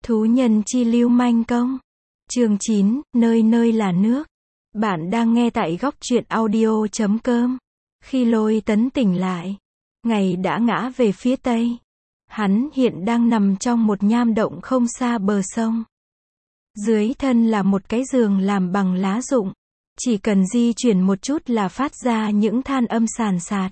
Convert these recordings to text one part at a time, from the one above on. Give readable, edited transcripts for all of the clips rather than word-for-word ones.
Thú nhân chi lưu manh công. Chương 9, nơi nơi là nước. Bạn đang nghe tại góc truyện audio.com. Khi Lôi Tấn tỉnh lại, ngày đã ngã về phía tây. Hắn hiện đang nằm trong một nham động không xa bờ sông. Dưới thân là một cái giường làm bằng lá rụng. Chỉ cần di chuyển một chút là phát ra những than âm sàn sạt.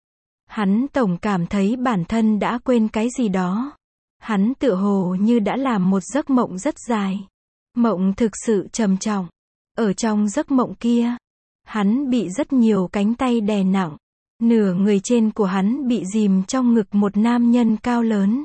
Hắn tổng cảm thấy bản thân đã quên cái gì đó. Hắn tựa hồ như đã làm một giấc mộng rất dài. Mộng thực sự trầm trọng. Ở trong giấc mộng kia, hắn bị rất nhiều cánh tay đè nặng. Nửa người trên của hắn bị dìm trong ngực một nam nhân cao lớn.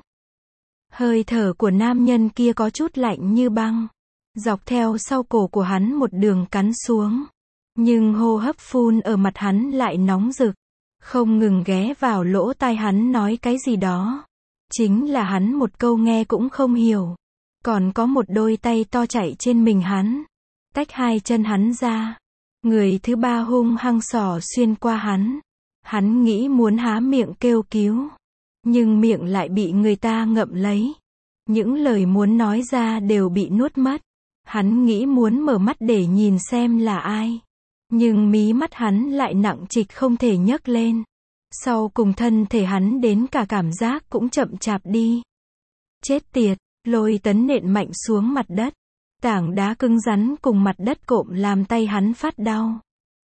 Hơi thở của nam nhân kia có chút lạnh như băng. Dọc theo sau cổ của hắn một đường cắn xuống. Nhưng hô hấp phun ở mặt hắn lại nóng rực. Không ngừng ghé vào lỗ tai hắn nói cái gì đó. Chính là hắn một câu nghe cũng không hiểu. Còn có một đôi tay to chạy trên mình hắn. Tách hai chân hắn ra. Người thứ ba hung hăng xỏ xuyên qua hắn. Hắn nghĩ muốn há miệng kêu cứu. Nhưng miệng lại bị người ta ngậm lấy. Những lời muốn nói ra đều bị nuốt mất. Hắn nghĩ muốn mở mắt để nhìn xem là ai. Nhưng mí mắt hắn lại nặng trịch không thể nhấc lên. Sau cùng thân thể hắn đến cả cảm giác cũng chậm chạp đi. Chết tiệt, Lôi Tấn nện mạnh xuống mặt đất. Tảng đá cứng rắn cùng mặt đất cộm làm tay hắn phát đau.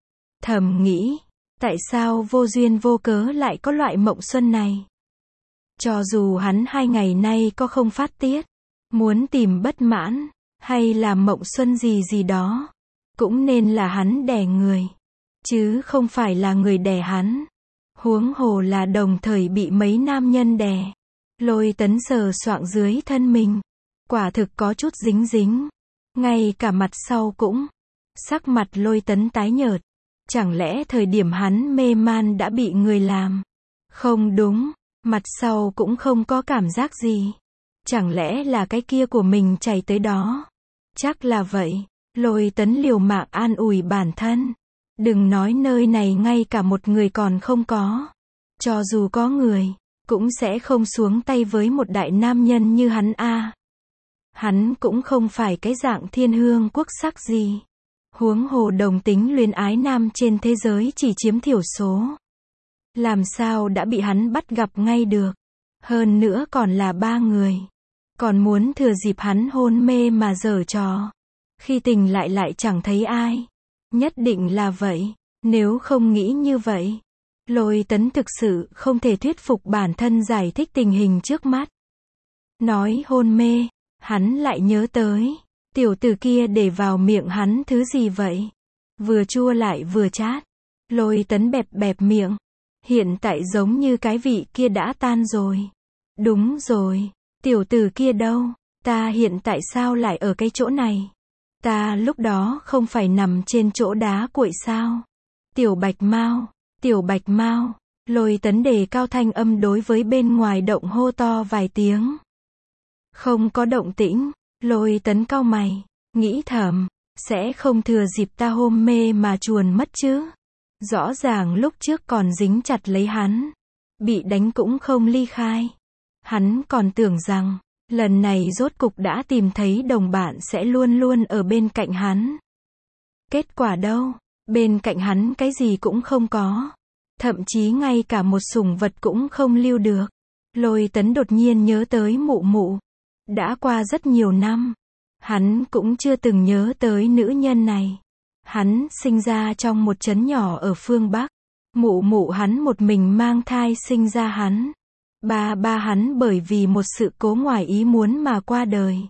Thầm nghĩ, tại sao vô duyên vô cớ lại có loại mộng xuân này? Cho dù hắn 2 ngày nay có không phát tiết, muốn tìm bất mãn, hay là mộng xuân gì gì đó, cũng nên là hắn đè người, chứ không phải là người đè hắn. Huống hồ là đồng thời bị mấy nam nhân đè. Lôi Tấn sờ soạng dưới thân mình. Quả thực có chút dính dính. Ngay cả mặt sau cũng. Sắc mặt Lôi Tấn tái nhợt. Chẳng lẽ thời điểm hắn mê man đã bị người làm? Không đúng, mặt sau cũng không có cảm giác gì. Chẳng lẽ là cái kia của mình chảy tới đó? Chắc là vậy. Lôi Tấn liều mạng an ủi bản thân. Đừng nói nơi này ngay cả một người còn không có. Cho dù có người, cũng sẽ không xuống tay với một đại nam nhân như hắn a. Hắn cũng không phải cái dạng thiên hương quốc sắc gì. Huống hồ đồng tính luyến ái nam trên thế giới chỉ chiếm thiểu số. Làm sao đã bị hắn bắt gặp ngay được. Hơn nữa còn là 3 người. Còn muốn thừa dịp hắn hôn mê mà giở trò. Khi tỉnh lại chẳng thấy ai. Nhất định là vậy. Nếu không nghĩ như vậy, Lôi Tấn thực sự không thể thuyết phục bản thân giải thích tình hình trước mắt. Nói hôn mê, hắn lại nhớ tới, tiểu tử kia để vào miệng hắn thứ gì vậy? Vừa chua lại vừa chát. Lôi Tấn bẹp bẹp miệng. Hiện tại giống như cái vị kia đã tan rồi. Đúng rồi, tiểu tử kia đâu? Ta hiện tại sao lại ở cái chỗ này? Ta lúc đó không phải nằm trên chỗ đá cuội sao? Tiểu Bạch Mao, Lôi Tấn đề cao thanh âm đối với bên ngoài động hô to vài tiếng. Không có động tĩnh, Lôi Tấn cau mày, nghĩ thầm, sẽ không thừa dịp ta hôn mê mà chuồn mất chứ? Rõ ràng lúc trước còn dính chặt lấy hắn, bị đánh cũng không ly khai. Hắn còn tưởng rằng, lần này rốt cục đã tìm thấy đồng bạn sẽ luôn luôn ở bên cạnh hắn. Kết quả đâu? Bên cạnh hắn cái gì cũng không có. Thậm chí ngay cả một sủng vật cũng không lưu được. Lôi Tấn đột nhiên nhớ tới mụ mụ. Đã qua rất nhiều năm. Hắn cũng chưa từng nhớ tới nữ nhân này. Hắn sinh ra trong một trấn nhỏ ở phương Bắc. Mụ mụ hắn một mình mang thai sinh ra hắn. Ba hắn bởi vì một sự cố ngoài ý muốn mà qua đời.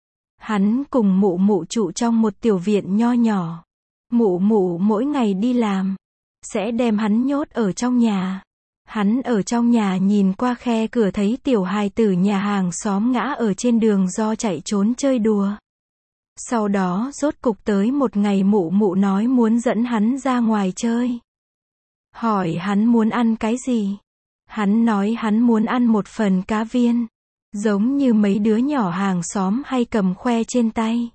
Hắn cùng mụ mụ trụ trong một tiểu viện nho nhỏ. Mụ mụ mỗi ngày đi làm, sẽ đem hắn nhốt ở trong nhà. Hắn ở trong nhà nhìn qua khe cửa thấy tiểu hài tử nhà hàng xóm ngã ở trên đường do chạy trốn chơi đùa. Sau đó rốt cục tới một ngày mụ mụ nói muốn dẫn hắn ra ngoài chơi. Hỏi hắn muốn ăn cái gì? Hắn nói hắn muốn ăn một phần cá viên. Giống như mấy đứa nhỏ hàng xóm hay cầm khoe trên tay.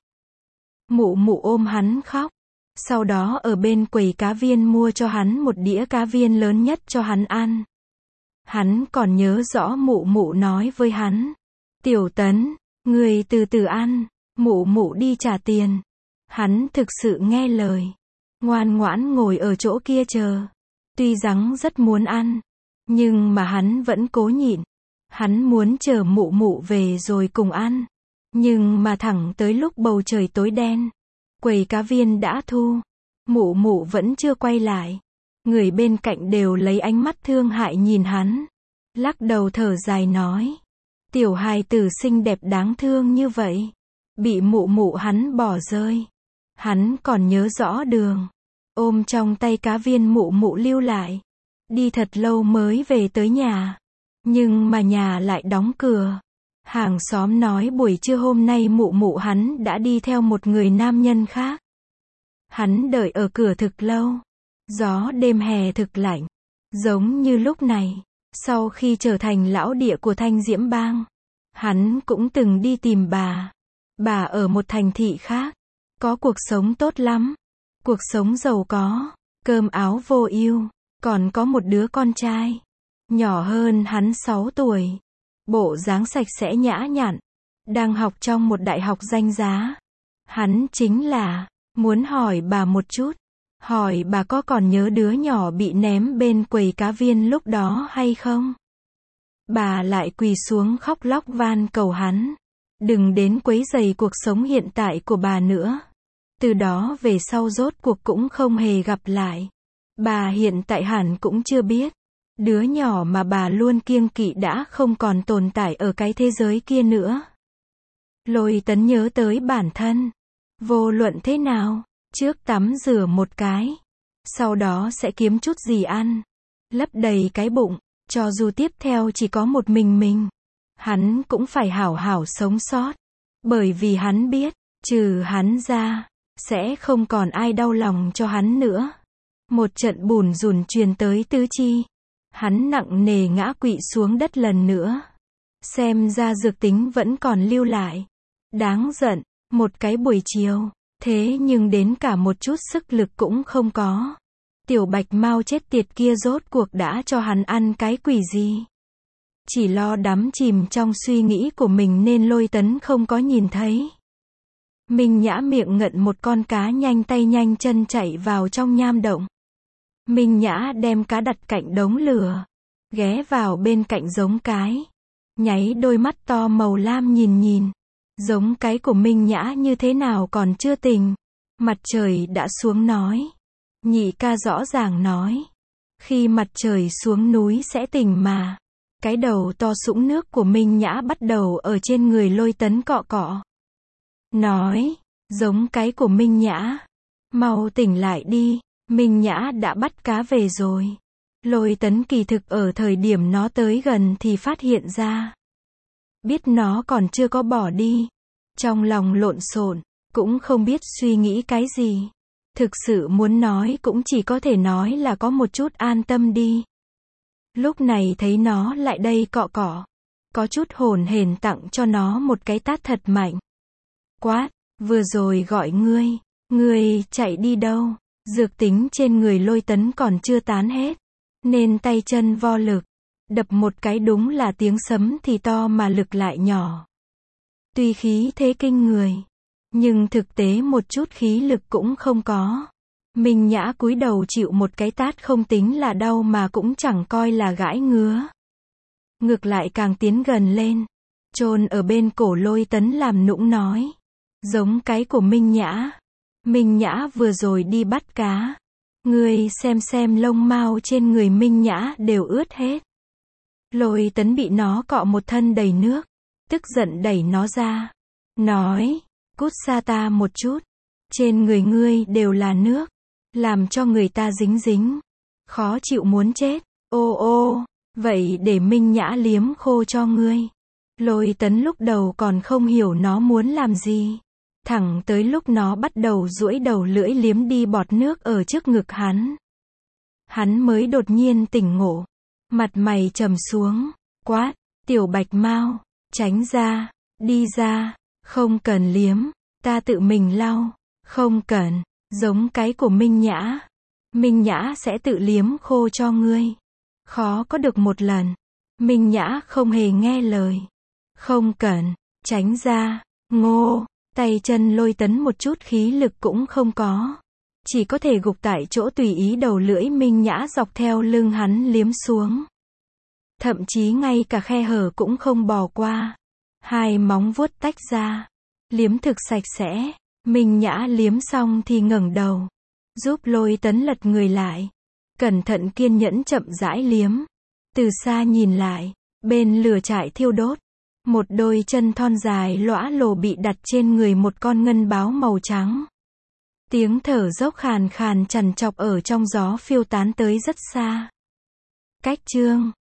Mụ mụ ôm hắn khóc. Sau đó ở bên quầy cá viên mua cho hắn một đĩa cá viên lớn nhất cho hắn ăn. Hắn còn nhớ rõ mụ mụ nói với hắn. Tiểu Tấn, Người từ từ ăn, mụ mụ đi trả tiền. Hắn thực sự nghe lời. Ngoan ngoãn ngồi ở chỗ kia chờ. Tuy rằng rất muốn ăn, nhưng mà hắn vẫn cố nhịn. Hắn muốn chờ mụ mụ về rồi cùng ăn. Nhưng mà thẳng tới lúc bầu trời tối đen, quầy cá viên đã thu, mụ mụ vẫn chưa quay lại. Người bên cạnh đều lấy ánh mắt thương hại nhìn hắn. Lắc đầu thở dài nói. Tiểu hài tử xinh đẹp đáng thương như vậy. Bị mụ mụ hắn bỏ rơi. Hắn còn nhớ rõ đường. Ôm trong tay cá viên mụ mụ lưu lại. Đi thật lâu mới về tới nhà. Nhưng mà nhà lại đóng cửa. Hàng xóm nói buổi trưa hôm nay mụ mụ hắn đã đi theo một người nam nhân khác. Hắn đợi ở cửa thực lâu. Gió đêm hè thực lạnh. Giống như lúc này, sau khi trở thành lão địa của Thanh Diễm Bang, hắn cũng từng đi tìm bà. Bà ở một thành thị khác, có cuộc sống tốt lắm, cuộc sống giàu có, cơm áo vô ưu, còn có một đứa con trai, nhỏ hơn hắn 6 tuổi, bộ dáng sạch sẽ nhã nhặn, đang học trong một đại học danh giá. Hắn chính là, muốn hỏi bà một chút, hỏi bà có còn nhớ đứa nhỏ bị ném bên quầy cá viên lúc đó hay không? Bà lại quỳ xuống khóc lóc van cầu hắn. Đừng đến quấy rầy cuộc sống hiện tại của bà nữa. Từ đó về sau rốt cuộc cũng không hề gặp lại. Bà hiện tại hẳn cũng chưa biết. Đứa nhỏ mà bà luôn kiêng kỵ đã không còn tồn tại ở cái thế giới kia nữa. Lôi Tấn nhớ tới bản thân. Vô luận thế nào, trước tắm rửa một cái. Sau đó sẽ kiếm chút gì ăn. Lấp đầy cái bụng, cho dù tiếp theo chỉ có một mình. Hắn cũng phải hảo hảo sống sót. Bởi vì hắn biết, trừ hắn ra, sẽ không còn ai đau lòng cho hắn nữa. Một trận bùn rùn truyền tới tứ chi. Hắn nặng nề ngã quỵ xuống đất lần nữa. Xem ra dược tính vẫn còn lưu lại. Đáng giận, một cái buổi chiều, thế nhưng đến cả một chút sức lực cũng không có. Tiểu bạch mau chết tiệt kia rốt cuộc đã cho hắn ăn cái quỷ gì. Chỉ lo đắm chìm trong suy nghĩ của mình nên Lôi Tấn không có nhìn thấy. Minh Nhã miệng ngậm một con cá nhanh tay nhanh chân chạy vào trong nham động. Minh Nhã đem cá đặt cạnh đống lửa, ghé vào bên cạnh giống cái, nháy đôi mắt to màu lam nhìn. Giống cái của Minh Nhã như thế nào còn chưa tỉnh. Mặt trời đã xuống nói. Nhị ca rõ ràng nói. Khi mặt trời xuống núi sẽ tỉnh mà. Cái đầu to sũng nước của Minh Nhã bắt đầu ở trên người Lôi Tấn cọ cọ. Nói, giống cái của Minh Nhã. Mau tỉnh lại đi, Minh Nhã đã bắt cá về rồi. Lôi Tấn kỳ thực ở thời điểm nó tới gần thì phát hiện ra. Biết nó còn chưa có bỏ đi. Trong lòng lộn xộn, cũng không biết suy nghĩ cái gì. Thực sự muốn nói cũng chỉ có thể nói là có một chút an tâm đi. Lúc này thấy nó lại đây cọ cọ. Có chút hồn hển tặng cho nó một cái tát thật mạnh. Quát, vừa rồi gọi ngươi chạy đi đâu? Dược tính trên người Lôi Tấn còn chưa tán hết. Nên tay chân vo lực. Đập một cái đúng là tiếng sấm thì to mà lực lại nhỏ. Tuy khí thế kinh người, nhưng thực tế một chút khí lực cũng không có. Minh Nhã cúi đầu chịu một cái tát không tính là đau mà cũng chẳng coi là gãi ngứa. Ngược lại càng tiến gần lên, chôn ở bên cổ Lôi Tấn làm nũng nói. Giống cái của Minh Nhã. Minh Nhã vừa rồi đi bắt cá. Ngươi xem lông mao trên người Minh Nhã đều ướt hết. Lôi Tấn bị nó cọ một thân đầy nước. Tức giận đẩy nó ra. Nói, cút xa ta một chút. Trên người ngươi đều là nước. Làm cho người ta dính. Khó chịu muốn chết. Ô, vậy để Minh Nhã liếm khô cho ngươi. Lôi Tấn lúc đầu còn không hiểu nó muốn làm gì. Thẳng tới lúc nó bắt đầu duỗi đầu lưỡi liếm đi bọt nước ở trước ngực hắn. Hắn mới đột nhiên tỉnh ngộ. Mặt mày trầm xuống. Quát, tiểu bạch mao. Tránh ra, đi ra, không cần liếm, ta tự mình lau, không cần, giống cái của Minh Nhã. Minh Nhã sẽ tự liếm khô cho ngươi. Khó có được một lần. Minh Nhã không hề nghe lời. Không cần, Tránh ra, ngô, tay chân Lôi Tấn một chút khí lực cũng không có. Chỉ có thể gục tại chỗ tùy ý đầu lưỡi Minh Nhã dọc theo lưng hắn liếm xuống. Thậm chí ngay cả khe hở cũng không bỏ qua. Hai móng vuốt tách ra. Liếm thực sạch sẽ. Minh Nhã liếm xong thì ngẩng đầu. Giúp Lôi Tấn lật người lại. Cẩn thận kiên nhẫn chậm rãi liếm. Từ xa nhìn lại. Bên lửa trại thiêu đốt. Một đôi chân thon dài lõa lồ bị đặt trên người một con ngân báo màu trắng. Tiếng thở dốc khàn khàn trằn trọc ở trong gió phiêu tán tới rất xa. Cách chương